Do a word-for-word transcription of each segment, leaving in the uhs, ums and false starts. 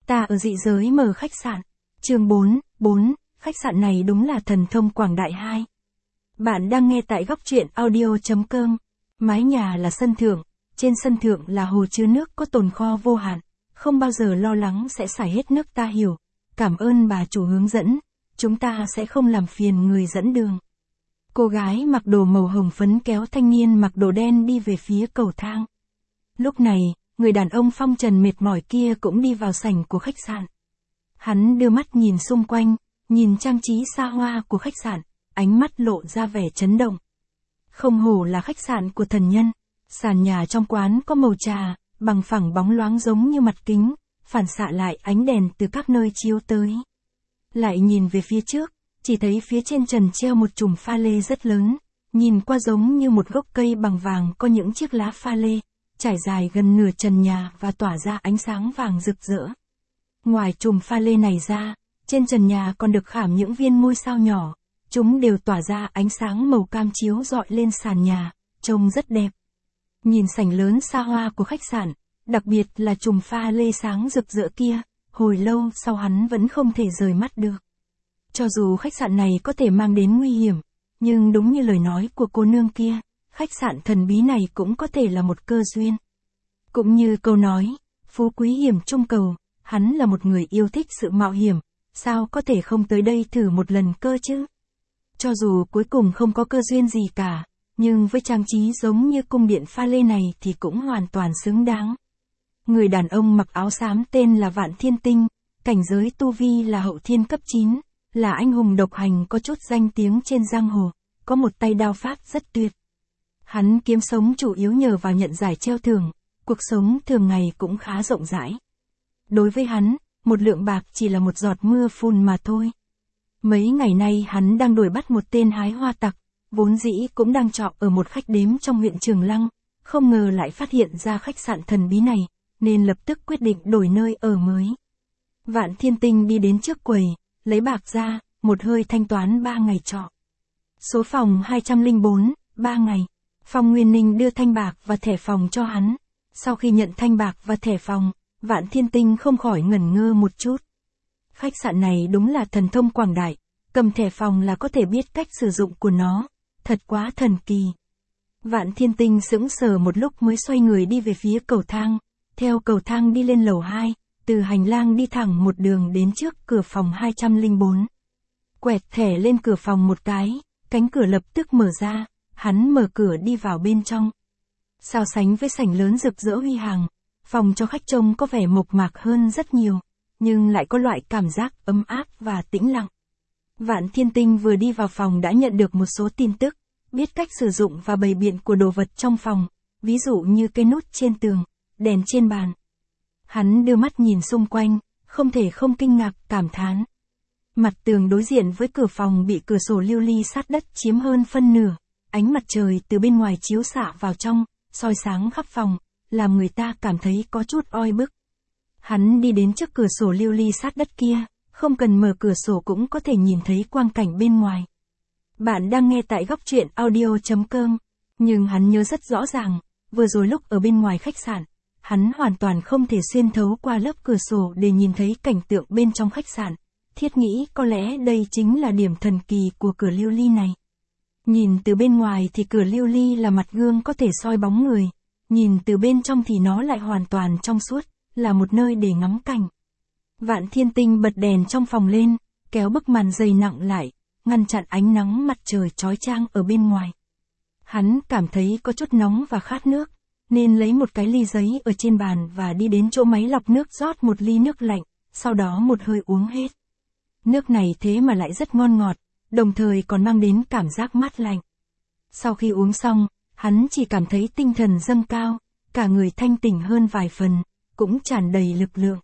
Ta ở dị giới mở khách sạn. Chương bốn, bốn, khách sạn này đúng là thần thông quảng đại hai. Bạn đang nghe tại góc truyện audio chấm com. Mái nhà là sân thượng, trên sân thượng là hồ chứa nước có tồn kho vô hạn, không bao giờ lo lắng sẽ xài hết nước ta hiểu. Cảm ơn bà chủ hướng dẫn, chúng ta sẽ không làm phiền người dẫn đường. Cô gái mặc đồ màu hồng phấn kéo thanh niên mặc đồ đen đi về phía cầu thang. Lúc này, người đàn ông phong trần mệt mỏi kia cũng đi vào sảnh của khách sạn. Hắn đưa mắt nhìn xung quanh, nhìn trang trí xa hoa của khách sạn, ánh mắt lộ ra vẻ chấn động. Không hổ là khách sạn của thần nhân, sàn nhà trong quán có màu trà, bằng phẳng bóng loáng giống như mặt kính, phản xạ lại ánh đèn từ các nơi chiếu tới. Lại nhìn về phía trước, chỉ thấy phía trên trần treo một chùm pha lê rất lớn, nhìn qua giống như một gốc cây bằng vàng có những chiếc lá pha lê, trải dài gần nửa trần nhà và tỏa ra ánh sáng vàng rực rỡ. Ngoài chùm pha lê này ra, trên trần nhà còn được khảm những viên ngôi sao nhỏ, chúng đều tỏa ra ánh sáng màu cam chiếu rọi lên sàn nhà, trông rất đẹp. Nhìn sảnh lớn xa hoa của khách sạn, đặc biệt là chùm pha lê sáng rực rỡ kia, hồi lâu sau hắn vẫn không thể rời mắt được. Cho dù khách sạn này có thể mang đến nguy hiểm, nhưng đúng như lời nói của cô nương kia, khách sạn thần bí này cũng có thể là một cơ duyên. Cũng như câu nói, phú quý hiểm trung cầu, hắn là một người yêu thích sự mạo hiểm, sao có thể không tới đây thử một lần cơ chứ? Cho dù cuối cùng không có cơ duyên gì cả, nhưng với trang trí giống như cung điện pha lê này thì cũng hoàn toàn xứng đáng. Người đàn ông mặc áo xám tên là Vạn Thiên Tinh, cảnh giới tu vi là hậu thiên cấp chín, là anh hùng độc hành có chút danh tiếng trên giang hồ, có một tay đao pháp rất tuyệt. Hắn kiếm sống chủ yếu nhờ vào nhận giải treo thưởng, cuộc sống thường ngày cũng khá rộng rãi. Đối với hắn, một lượng bạc chỉ là một giọt mưa phùn mà thôi. Mấy ngày nay hắn đang đuổi bắt một tên hái hoa tặc, vốn dĩ cũng đang trọ ở một khách điếm trong huyện Trường Lăng, không ngờ lại phát hiện ra khách sạn thần bí này, nên lập tức quyết định đổi nơi ở mới. Vạn Thiên Tinh đi đến trước quầy, lấy bạc ra, một hơi thanh toán ba ngày trọ. Số phòng hai không bốn, ba ngày. Phong Nguyên Ninh đưa thanh bạc và thẻ phòng cho hắn. Sau khi nhận thanh bạc và thẻ phòng, Vạn Thiên Tinh không khỏi ngẩn ngơ một chút. Khách sạn này đúng là thần thông quảng đại, cầm thẻ phòng là có thể biết cách sử dụng của nó, thật quá thần kỳ. Vạn Thiên Tinh sững sờ một lúc mới xoay người đi về phía cầu thang, theo cầu thang đi lên lầu hai, từ hành lang đi thẳng một đường đến trước cửa phòng hai không bốn. Quẹt thẻ lên cửa phòng một cái, cánh cửa lập tức mở ra, hắn mở cửa đi vào bên trong. So sánh với sảnh lớn rực rỡ huy hoàng, phòng cho khách trông có vẻ mộc mạc hơn rất nhiều, nhưng lại có loại cảm giác ấm áp và tĩnh lặng. Vạn Thiên Tinh vừa đi vào phòng đã nhận được một số tin tức, biết cách sử dụng và bày biện của đồ vật trong phòng, ví dụ như cây nút trên tường, đèn trên bàn. Hắn đưa mắt nhìn xung quanh, không thể không kinh ngạc, cảm thán. Mặt tường đối diện với cửa phòng bị cửa sổ lưu ly sát đất chiếm hơn phân nửa, ánh mặt trời từ bên ngoài chiếu xạ vào trong, soi sáng khắp phòng, làm người ta cảm thấy có chút oi bức. Hắn đi đến trước cửa sổ lưu ly sát đất kia, không cần mở cửa sổ cũng có thể nhìn thấy quang cảnh bên ngoài. Bạn đang nghe tại góc truyện audio chấm com, nhưng hắn nhớ rất rõ ràng, vừa rồi lúc ở bên ngoài khách sạn, hắn hoàn toàn không thể xuyên thấu qua lớp cửa sổ để nhìn thấy cảnh tượng bên trong khách sạn. Thiết nghĩ có lẽ đây chính là điểm thần kỳ của cửa lưu ly này. Nhìn từ bên ngoài thì cửa lưu ly là mặt gương có thể soi bóng người, nhìn từ bên trong thì nó lại hoàn toàn trong suốt, là một nơi để ngắm cảnh. Vạn Thiên Tinh bật đèn trong phòng lên, kéo bức màn dày nặng lại, ngăn chặn ánh nắng mặt trời chói chang ở bên ngoài. Hắn cảm thấy có chút nóng và khát nước, nên lấy một cái ly giấy ở trên bàn và đi đến chỗ máy lọc nước rót một ly nước lạnh, sau đó một hơi uống hết. Nước này thế mà lại rất ngon ngọt, đồng thời còn mang đến cảm giác mát lạnh. Sau khi uống xong, hắn chỉ cảm thấy tinh thần dâng cao, cả người thanh tỉnh hơn vài phần, cũng tràn đầy lực lượng.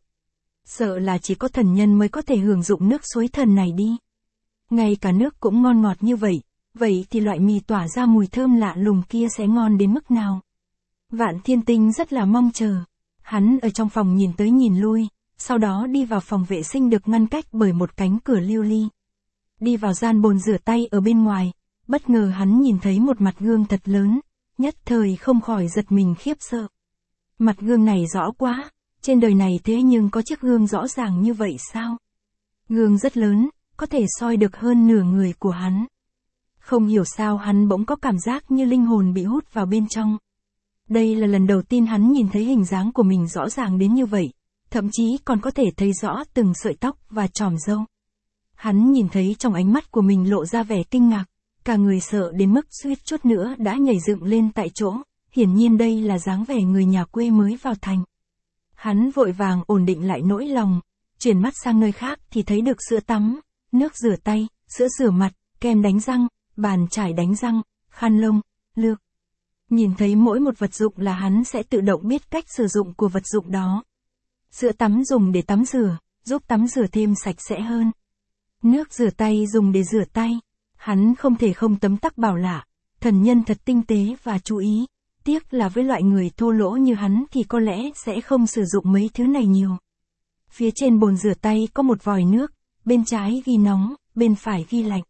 Sợ là chỉ có thần nhân mới có thể hưởng dụng nước suối thần này đi. Ngay cả nước cũng ngon ngọt như vậy, vậy thì loại mì tỏa ra mùi thơm lạ lùng kia sẽ ngon đến mức nào? Vạn Thiên Tinh rất là mong chờ. Hắn ở trong phòng nhìn tới nhìn lui, sau đó đi vào phòng vệ sinh được ngăn cách bởi một cánh cửa lưu ly. Đi vào gian bồn rửa tay ở bên ngoài, bất ngờ hắn nhìn thấy một mặt gương thật lớn, nhất thời không khỏi giật mình khiếp sợ. Mặt gương này rõ quá, Trên đời này thế nhưng có chiếc gương rõ ràng như vậy sao? Gương rất lớn, có thể soi được hơn nửa người của hắn. Không hiểu sao hắn bỗng có cảm giác như linh hồn bị hút vào bên trong. Đây là lần đầu tiên hắn nhìn thấy hình dáng của mình rõ ràng đến như vậy, thậm chí còn có thể thấy rõ từng sợi tóc và chòm râu. Hắn nhìn thấy trong ánh mắt của mình lộ ra vẻ kinh ngạc, cả người sợ đến mức suýt chút nữa đã nhảy dựng lên tại chỗ, hiển nhiên đây là dáng vẻ người nhà quê mới vào thành. Hắn vội vàng ổn định lại nỗi lòng, chuyển mắt sang nơi khác thì thấy được sữa tắm, nước rửa tay, sữa rửa mặt, kem đánh răng, bàn chải đánh răng, khăn lông, lược. Nhìn thấy mỗi một vật dụng là hắn sẽ tự động biết cách sử dụng của vật dụng đó. Sữa tắm dùng để tắm rửa, giúp tắm rửa thêm sạch sẽ hơn. Nước rửa tay dùng để rửa tay. Hắn không thể không tấm tắc bảo lạ, thần nhân thật tinh tế và chú ý. Tiếc là với loại người thô lỗ như hắn thì có lẽ sẽ không sử dụng mấy thứ này nhiều. Phía trên bồn rửa tay có một vòi nước, bên trái ghi nóng, bên phải ghi lạnh.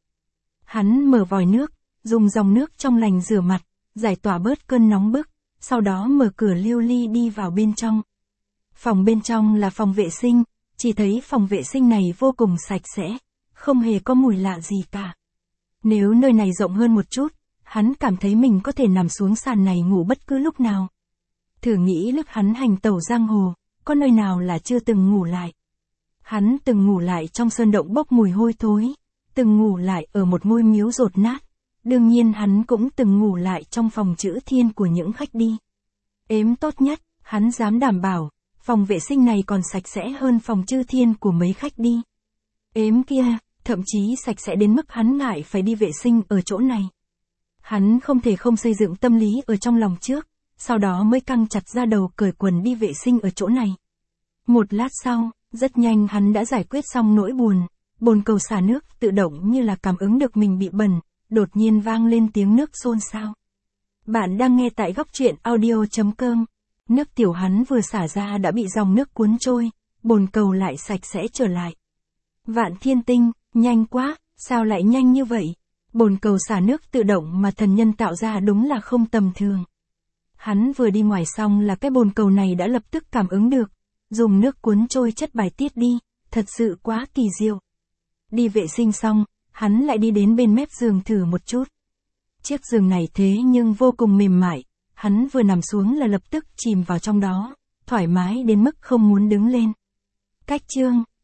Hắn mở vòi nước, dùng dòng nước trong lành rửa mặt, giải tỏa bớt cơn nóng bức, sau đó mở cửa liêu ly đi vào bên trong. Phòng bên trong là phòng vệ sinh, chỉ thấy phòng vệ sinh này vô cùng sạch sẽ, không hề có mùi lạ gì cả. Nếu nơi này rộng hơn một chút, hắn cảm thấy mình có thể nằm xuống sàn này ngủ bất cứ lúc nào. Thử nghĩ lúc hắn hành tẩu giang hồ, có nơi nào là chưa từng ngủ lại. Hắn từng ngủ lại trong sơn động bốc mùi hôi thối, từng ngủ lại ở một ngôi miếu dột nát. Đương nhiên hắn cũng từng ngủ lại trong phòng chữ thiên của những khách đi. Ếm tốt nhất, hắn dám đảm bảo, phòng vệ sinh này còn sạch sẽ hơn phòng chữ thiên của mấy khách đi. Ếm kia, thậm chí sạch sẽ đến mức hắn ngại phải đi vệ sinh ở chỗ này. Hắn không thể không xây dựng tâm lý ở trong lòng trước, sau đó mới căng chặt ra đầu cởi quần đi vệ sinh ở chỗ này. Một lát sau, rất nhanh hắn đã giải quyết xong nỗi buồn, bồn cầu xả nước tự động như là cảm ứng được mình bị bẩn, đột nhiên vang lên tiếng nước xôn xao. Bạn đang nghe tại góc truyện audio chấm com. Nước tiểu hắn vừa xả ra đã bị dòng nước cuốn trôi, bồn cầu lại sạch sẽ trở lại. Vạn thiên tinh, nhanh quá, sao lại nhanh như vậy? Bồn cầu xả nước tự động mà thần nhân tạo ra đúng là không tầm thường. Hắn vừa đi ngoài xong là cái bồn cầu này đã lập tức cảm ứng được, dùng nước cuốn trôi chất bài tiết đi, thật sự quá kỳ diệu. Đi vệ sinh xong, hắn lại đi đến bên mép giường thử một chút. Chiếc giường này thế nhưng vô cùng mềm mại, hắn vừa nằm xuống là lập tức chìm vào trong đó, thoải mái đến mức không muốn đứng lên. Cách chương